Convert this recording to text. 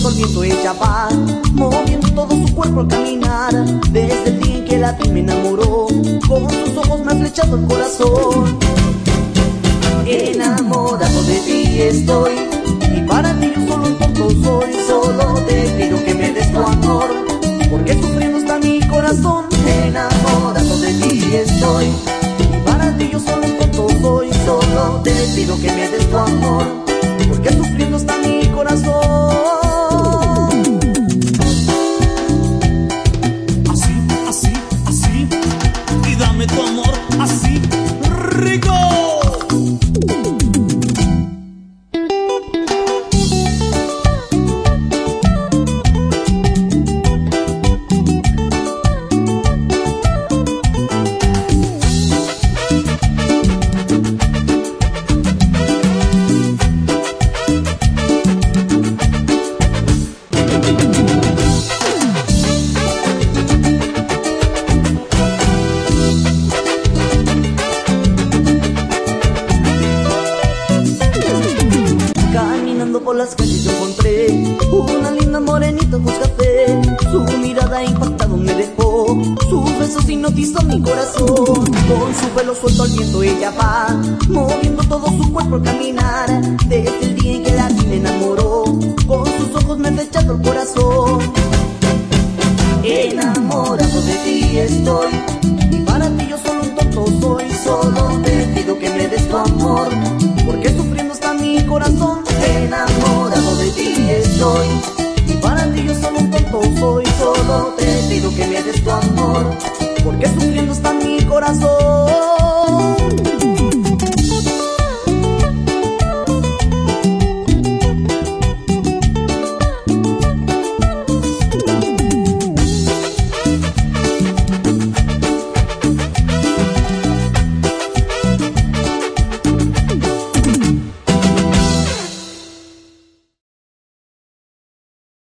suelto al viento ella va, moviendo todo su cuerpo al caminar. Desde el día en que la vi me enamoró, con sus ojos me ha flechado el corazón. Enamorado de ti estoy, y para ti yo solo un tonto soy. Solo te pido que me des tu amor, porque sufriendo está mi corazón. Enamorado de ti estoy, y para ti yo solo un tonto soy. Solo te pido que me des tu amor, porque sufriendo está mi corazón. Así, así, así, y dame tu amor así, rico. Por las calles yo encontré una linda morenita ojos café. Su mirada impactado me dejó, sus besos hipnotizó mi corazón. Con su pelo suelto al viento ella va, moviendo todo su cuerpo al caminar. Desde el día en que la vi me enamoró, con sus ojos me ha flechado el corazón. Enamorado de ti estoy, y para ti yo solo un tonto soy. Solo te